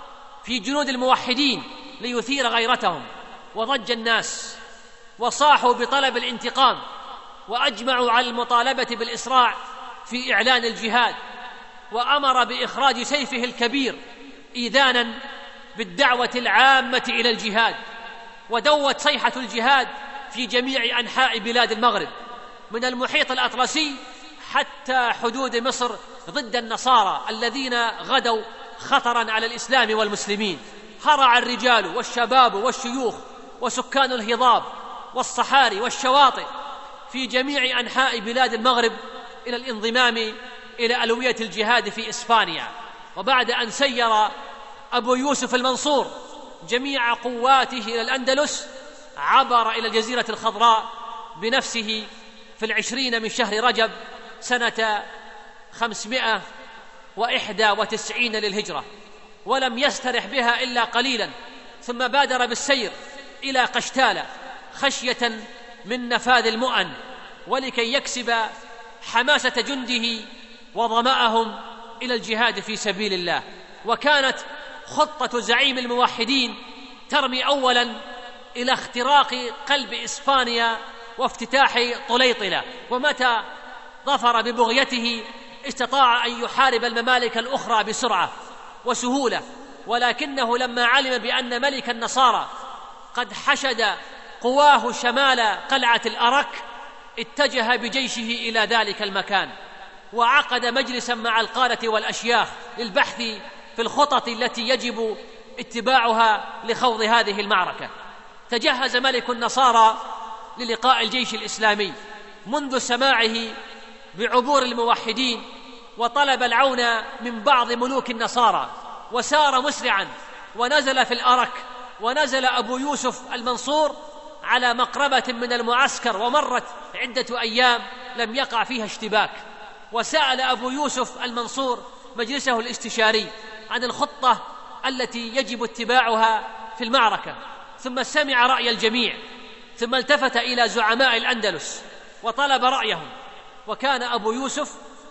في جنود الموحدين ليثير غيرتهم، وضج الناس وصاحوا بطلب الانتقام، وأجمعوا على المطالبة بالإسراع في إعلان الجهاد، وأمر بإخراج سيفه الكبير إيذانا بالدعوة العامة إلى الجهاد. ودوت صيحة الجهاد في جميع أنحاء بلاد المغرب من المحيط الأطلسي حتى حدود مصر ضد النصارى الذين غدوا خطرا على الإسلام والمسلمين. هرع الرجال والشباب والشيوخ وسكان الهضاب والصحاري والشواطئ في جميع أنحاء بلاد المغرب إلى الانضمام إلى ألوية الجهاد في إسبانيا. وبعد أن سير أبو يوسف المنصور جميع قواته إلى الأندلس، عبر إلى الجزيرة الخضراء بنفسه في العشرين من شهر رجب سنة خمسمائة وإحدى وتسعين للهجرة، ولم يسترح بها إلا قليلا، ثم بادر بالسير إلى قشتالة خشية من نفاذ المؤن، ولكي يكسب حماسة جنده وظمأهم إلى الجهاد في سبيل الله. وكانت خطة زعيم الموحدين ترمي أولا إلى اختراق قلب إسبانيا وافتتاح طليطلة، ومتى ظفر ببغيته استطاع أن يحارب الممالك الأخرى بسرعة وسهولة. ولكنه لما علم بأن ملك النصارى قد حشد قواه شمال قلعة الأرك، اتجه بجيشه إلى ذلك المكان، وعقد مجلسا مع القادة والأشياخ للبحث في الخطط التي يجب اتباعها لخوض هذه المعركة. تجهز ملك النصارى للقاء الجيش الإسلامي منذ سماعه بعبور الموحدين، وطلب العون من بعض ملوك النصارى، وسار مسرعا ونزل في الأرك. ونزل أبو يوسف المنصور على مقربة من المعسكر، ومرت عدة أيام لم يقع فيها اشتباك. وسأل أبو يوسف المنصور مجلسه الاستشاري عن الخطة التي يجب اتباعها في المعركة، ثم سمع رأي الجميع، ثم التفت إلى زعماء الأندلس وطلب رأيهم. وكان أبو يوسف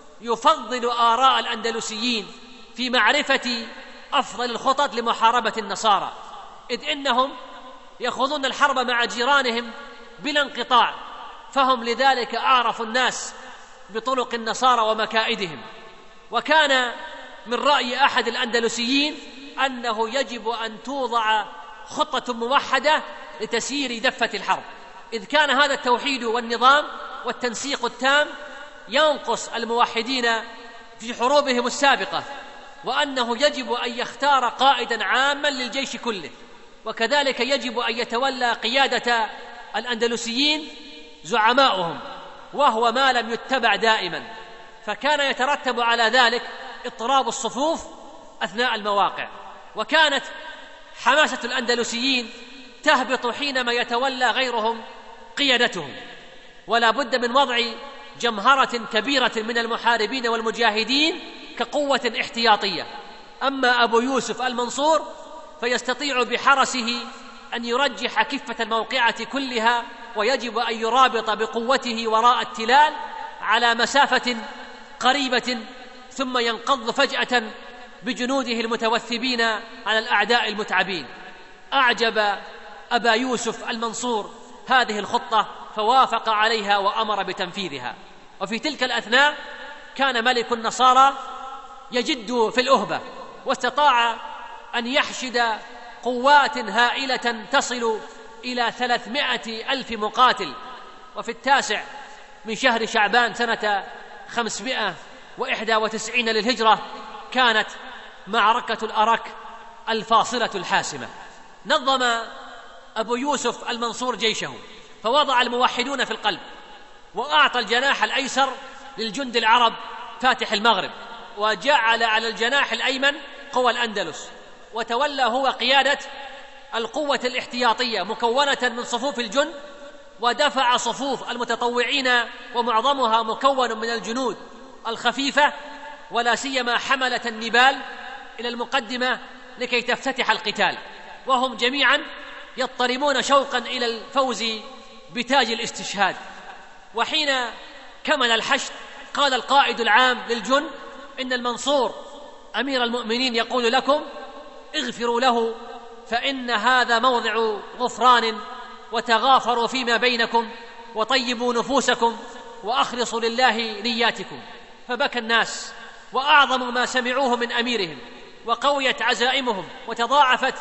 يفضل آراء الأندلسيين في معرفة أفضل الخطط لمحاربة النصارى، إذ إنهم يخوضون الحرب مع جيرانهم بلا انقطاع، فهم لذلك أعرف الناس بطرق النصارى ومكائدهم. وكان من رأي أحد الأندلسيين أنه يجب أن توضع خطة موحدة لتسيير دفة الحرب، إذ كان هذا التوحيد والنظام والتنسيق التام ينقص الموحدين في حروبهم السابقة، وأنه يجب أن يختار قائدا عاما للجيش كله، وكذلك يجب أن يتولى قيادة الأندلسيين زعماؤهم، وهو ما لم يتبع دائما، فكان يترتب على ذلك اضطراب الصفوف أثناء المواقع. وكانت حماسة الأندلسيين تهبط حينما يتولى غيرهم قيادتهم، ولا بد من وضع جمهرة كبيرة من المحاربين والمجاهدين كقوة احتياطية. أما أبو يوسف المنصور فيستطيع بحرسه أن يرجح كفة الموقعة كلها، ويجب أن يرابط بقوته وراء التلال على مسافة قريبة، ثم ينقض فجأة بجنوده المتوثبين على الأعداء المتعبين. أعجب أبا يوسف المنصور هذه الخطة فوافق عليها وأمر بتنفيذها. وفي تلك الأثناء كان ملك النصارى يجد في الأهبة، واستطاع أن يحشد قوات هائلة تصل إلى ثلاثمائة ألف مقاتل. وفي التاسع من شهر شعبان سنة خمسمائة وإحدى وتسعين للهجرة كانت معركة الأرك الفاصلة الحاسمة. نظم أبو يوسف المنصور جيشه، فوضع الموحدون في القلب، وأعطى الجناح الأيسر للجند العرب فاتح المغرب، وجعل على الجناح الأيمن قوى الأندلس، وتولى هو قيادة القوة الاحتياطية مكونة من صفوف الجند، ودفع صفوف المتطوعين ومعظمها مكون من الجنود الخفيفة ولا سيما حملة النبال إلى المقدمة لكي تفتتح القتال، وهم جميعا يضطرمون شوقا إلى الفوز بتاج الاستشهاد. وحين كمل الحشد قال القائد العام للجند: إن المنصور أمير المؤمنين يقول لكم اغفروا له، فإن هذا موضع غفران، وتغافروا فيما بينكم، وطيبوا نفوسكم، وأخلصوا لله نياتكم. فبكى الناس، وأعظم ما سمعوه من أميرهم، وقويت عزائمهم، وتضاعفت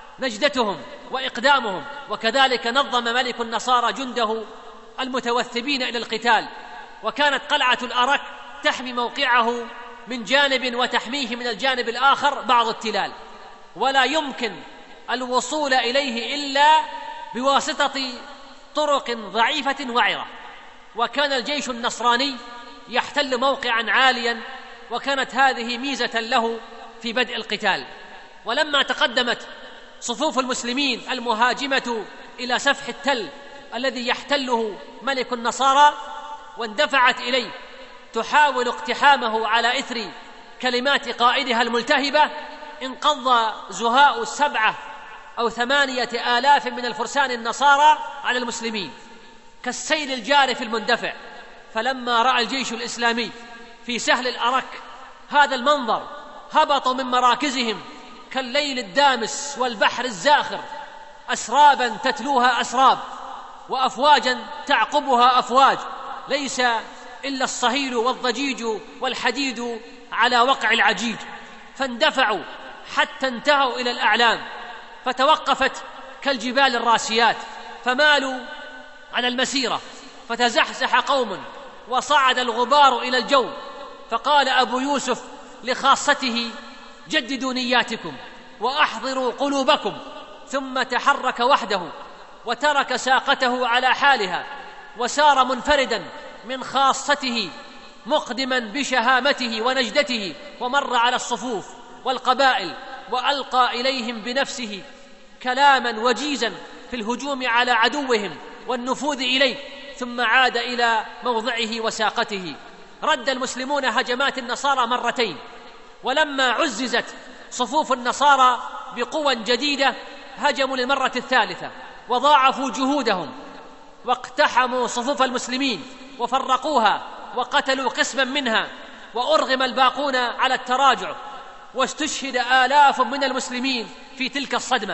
نجدتهم وإقدامهم. وكذلك نظم ملك النصارى جنده المتوثبين إلى القتال، وكانت قلعة الأرك تحمي موقعه من جانب وتحميه من الجانب الآخر بعض التلال، ولا يمكن الوصول إليه إلا بواسطة طرق ضعيفة وعرة. وكان الجيش النصراني يحتل موقعا عاليا، وكانت هذه ميزة له في بدء القتال. ولما تقدمت صفوف المسلمين المهاجمة إلى سفح التل الذي يحتله ملك النصارى واندفعت إليه تحاول اقتحامه على إثر كلمات قائدها الملتهبة، انقض زهاء سبعة أو ثمانية آلاف من الفرسان النصارى على المسلمين كالسيل الجارف المندفع. فلما رأى الجيش الإسلامي في سهل الأرك هذا المنظر هبطوا من مراكزهم كالليل الدامس والبحر الزاخر، أسرابا تتلوها أسراب، وأفواجا تعقبها أفواج، ليس إلا الصهيل والضجيج والحديد على وقع العجيج. فاندفعوا حتى انتهوا إلى الأعلام، فتوقفت كالجبال الراسيات، فمالوا على المسيرة، فتزحزح قوم وصعد الغبار إلى الجو. فقال أبو يوسف لخاصته: جددوا نياتكم وأحضروا قلوبكم. ثم تحرك وحده وترك ساقته على حالها، وسار منفردا من خاصته مقدما بشهامته ونجدته، ومر على الصفوف والقبائل وألقى إليهم بنفسه كلاما وجيزا في الهجوم على عدوهم والنفوذ إليه، ثم عاد إلى موضعه وساقته. رد المسلمون هجمات النصارى مرتين، ولما عززت صفوف النصارى بقوى جديدة هجموا للمرة الثالثة وضاعفوا جهودهم، واقتحموا صفوف المسلمين وفرقوها وقتلوا قسما منها، وأرغم الباقون على التراجع، واستشهد آلاف من المسلمين في تلك الصدمة،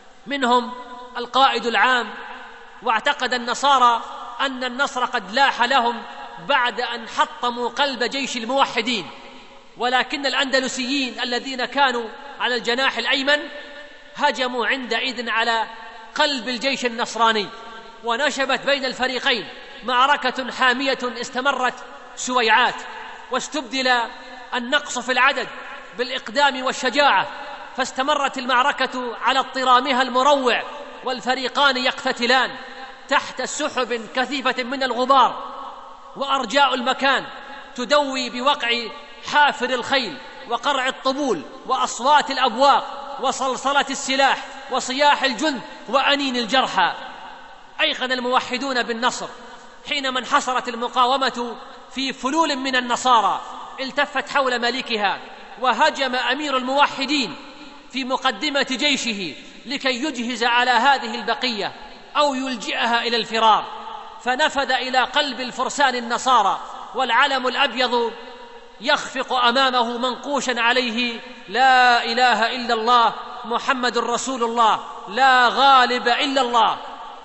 منهم القائد العام. واعتقد النصارى أن النصر قد لاح لهم بعد أن حطموا قلب جيش الموحدين، ولكن الأندلسيين الذين كانوا على الجناح الأيمن هجموا عندئذ على قلب الجيش النصراني، ونشبت بين الفريقين معركة حامية استمرت سويعات، واستبدل النقص في العدد بالإقدام والشجاعة، فاستمرت المعركة على اضطرامها المروع، والفريقان يقتتلان تحت سحب كثيفة من الغبار، وأرجاء المكان تدوي بوقع حافر الخيل وقرع الطبول وأصوات الأبواق وصلصلة السلاح وصياح الجند وأنين الجرحى. أيقن الموحدون بالنصر حينما انحصرت المقاومة في فلول من النصارى، التفت حول ملكها، وهجم أمير الموحدين في مقدمة جيشه لكي يجهز على هذه البقية أو يلجئها إلى الفرار، فنفذ إلى قلب الفرسان النصارى والعلم الأبيض يخفق أمامه منقوشا عليه لا إله إلا الله محمد رسول الله لا غالب إلا الله.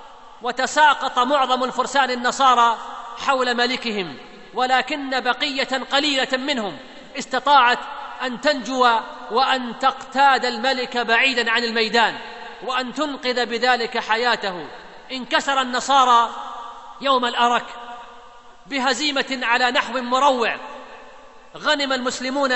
وتساقط معظم الفرسان النصارى حول ملكهم، ولكن بقية قليلة منهم استطاعت أن تنجو وأن تقتاد الملك بعيدا عن الميدان وأن تنقذ بذلك حياته. انكسر النصارى يوم الأرك بهزيمة على نحو مروع. غنم المسلمون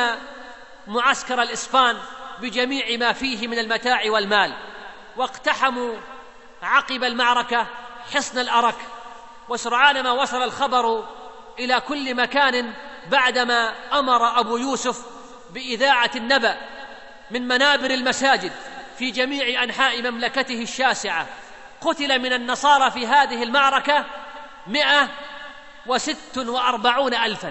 معسكر الإسبان بجميع ما فيه من المتاع والمال، واقتحموا عقب المعركة حصن الأرك. وسرعان ما وصل الخبر إلى كل مكان بعدما أمر أبو يوسف بإذاعة النبأ من منابر المساجد في جميع أنحاء مملكته الشاسعة. قتل من النصارى في هذه المعركة مئة وست وأربعون ألفا،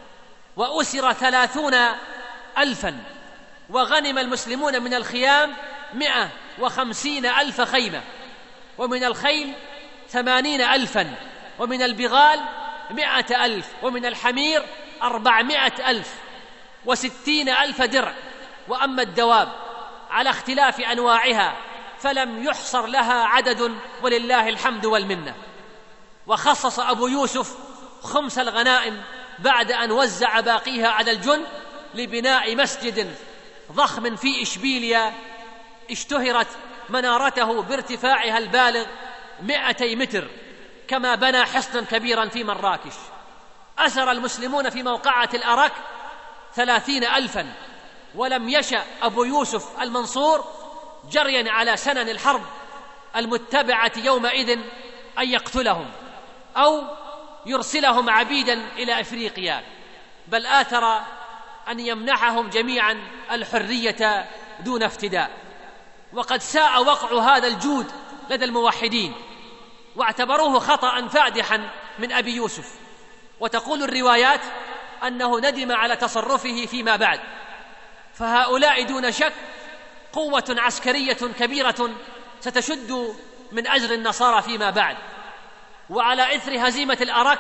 وأسر ثلاثون ألفا، وغنم المسلمون من الخيام مئة وخمسين ألف خيمة، ومن الخيل ثمانين ألفا، ومن البغال مئة ألف، ومن الحمير أربعمائة ألف وستين ألف درع. وأما الدواب على اختلاف أنواعها فلم يحصر لها عدد ولله الحمد والمنة. وخصص أبو يوسف خمس الغنائم بعد أن وزع باقيها على الجند لبناء مسجد ضخم في إشبيلية اشتهرت منارته بارتفاعها البالغ مئتي متر، كما بنى حصنا كبيرا في مراكش. أسر المسلمون في موقعة الأرك ثلاثين ألفا، ولم يشأ أبو يوسف المنصور جريا على سنن الحرب المتبعة يومئذ أن يقتلهم أو يرسلهم عبيدا إلى أفريقيا، بل آثر أن يمنحهم جميعا الحرية دون افتداء. وقد ساء وقع هذا الجود لدى الموحدين، واعتبروه خطأ فادحا من أبي يوسف. وتقول الروايات أنه ندم على تصرفه فيما بعد. فهؤلاء دون شك قوة عسكرية كبيرة ستشد من أجر النصارى فيما بعد. وعلى إثر هزيمة الأرك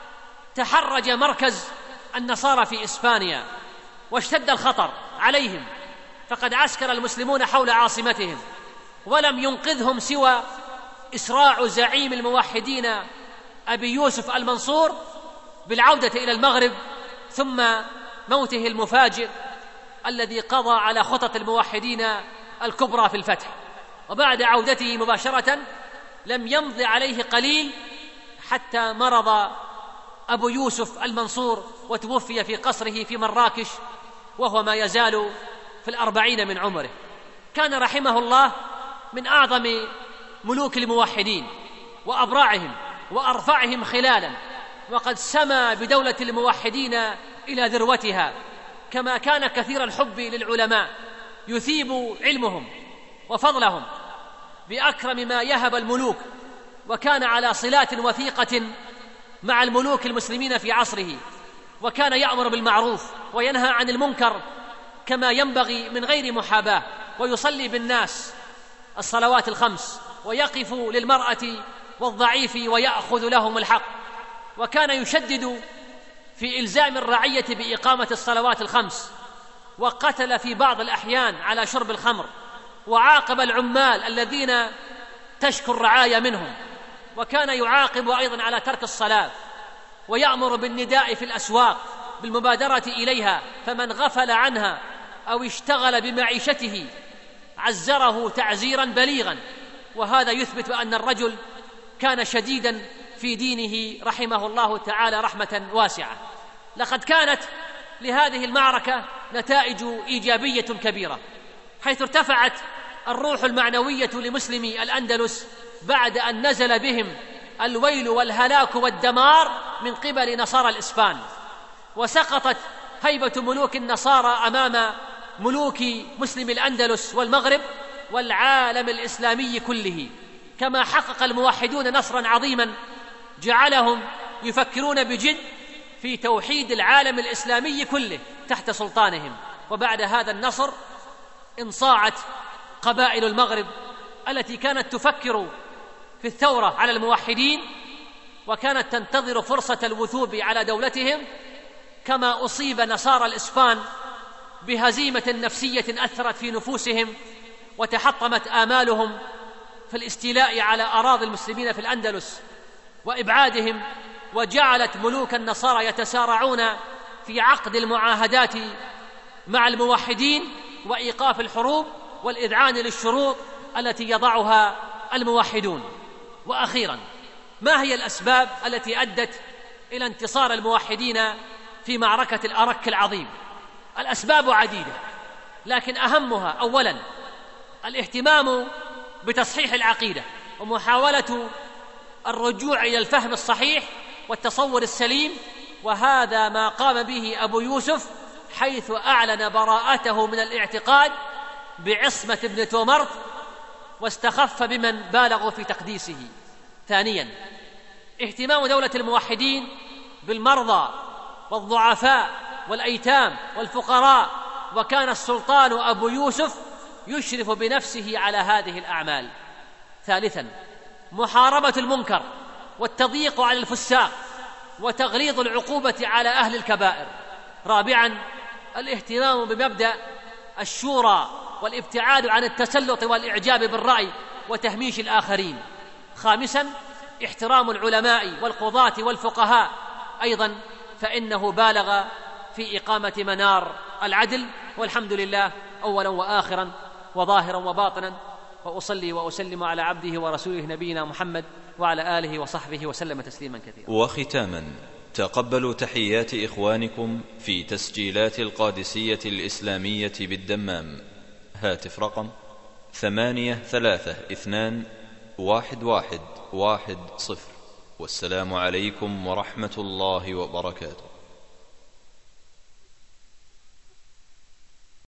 تحرج مركز النصارى في إسبانيا، واشتد الخطر عليهم، فقد عسكر المسلمون حول عاصمتهم، ولم ينقذهم سوى إسراع زعيم الموحدين أبي يوسف المنصور بالعودة إلى المغرب، ثم موته المفاجئ الذي قضى على خطط الموحدين الكبرى في الفتح. وبعد عودته مباشرة لم يمض عليه قليل حتى مرض أبو يوسف المنصور وتوفي في قصره في مراكش وهو ما يزال في الأربعين من عمره. كان رحمه الله من أعظم ملوك الموحدين وأبرعهم وأرفعهم خلالا، وقد سمى بدولة الموحدين إلى ذروتها، كما كان كثير الحب للعلماء يثيب علمهم وفضلهم بأكرم ما يهب الملوك، وكان على صلات وثيقة مع الملوك المسلمين في عصره، وكان يأمر بالمعروف وينهى عن المنكر كما ينبغي من غير محاباة، ويصلي بالناس الصلوات الخمس، ويقف للمرأة والضعيف ويأخذ لهم الحق، وكان يشدد في إلزام الرعية بإقامة الصلوات الخمس، وقتل في بعض الأحيان على شرب الخمر، وعاقب العمال الذين تشكو الرعاية منهم، وكان يعاقب أيضا على ترك الصلاة، ويأمر بالنداء في الأسواق بالمبادرة إليها، فمن غفل عنها أو اشتغل بمعيشته عزره تعزيرا بليغا. وهذا يثبت أن الرجل كان شديدا في دينه رحمه الله تعالى رحمة واسعة. لقد كانت لهذه المعركة نتائج إيجابية كبيرة، حيث ارتفعت الروح المعنوية لمسلمي الأندلس بعد أن نزل بهم الويل والهلاك والدمار من قبل نصارى الإسبان، وسقطت هيبة ملوك النصارى أمام ملوك مسلمي الأندلس والمغرب والعالم الإسلامي كله. كما حقق الموحدون نصرا عظيما جعلهم يفكرون بجد في توحيد العالم الإسلامي كله تحت سلطانهم. وبعد هذا النصر انصاعت قبائل المغرب التي كانت تفكر في الثورة على الموحدين وكانت تنتظر فرصة الوثوب على دولتهم، كما أصيب نصارى الإسبان بهزيمة نفسية أثرت في نفوسهم وتحطمت آمالهم في الاستيلاء على أراضي المسلمين في الأندلس وإبعادهم، وجعلت ملوك النصارى يتسارعون في عقد المعاهدات مع الموحدين وإيقاف الحروب والإذعان للشروط التي يضعها الموحدون. وأخيرا، ما هي الأسباب التي أدت إلى انتصار الموحدين في معركة الأرك العظيم؟ الأسباب عديدة، لكن أهمها أولا الاهتمام بتصحيح العقيدة ومحاولة الرجوع إلى الفهم الصحيح والتصور السليم، وهذا ما قام به أبو يوسف حيث أعلن براءته من الاعتقاد بعصمة ابن تومرت واستخف بمن بالغوا في تقديسه. ثانيا اهتمام دولة الموحدين بالمرضى والضعفاء والأيتام والفقراء، وكان السلطان أبو يوسف يشرف بنفسه على هذه الأعمال. ثالثا محاربة المنكر والتضييق على الفساق وتغليظ العقوبة على أهل الكبائر. رابعا الاهتمام بمبدأ الشورى والابتعاد عن التسلط والإعجاب بالرأي وتهميش الآخرين. خامسا احترام العلماء والقضاة والفقهاء أيضا، فإنه بالغ في إقامة منار العدل. والحمد لله أولا وآخرا وظاهرا وباطنا، وأصلي وأسلم على عبده ورسوله نبينا محمد وعلى آله وصحبه وسلم تسليما كثيرا. وختاما، تقبلوا تحيات إخوانكم في تسجيلات القادسية الإسلامية بالدمام. هاتف رقم ثمانية ثلاثة اثنان واحد واحد واحد صفر. والسلام عليكم ورحمة الله وبركاته.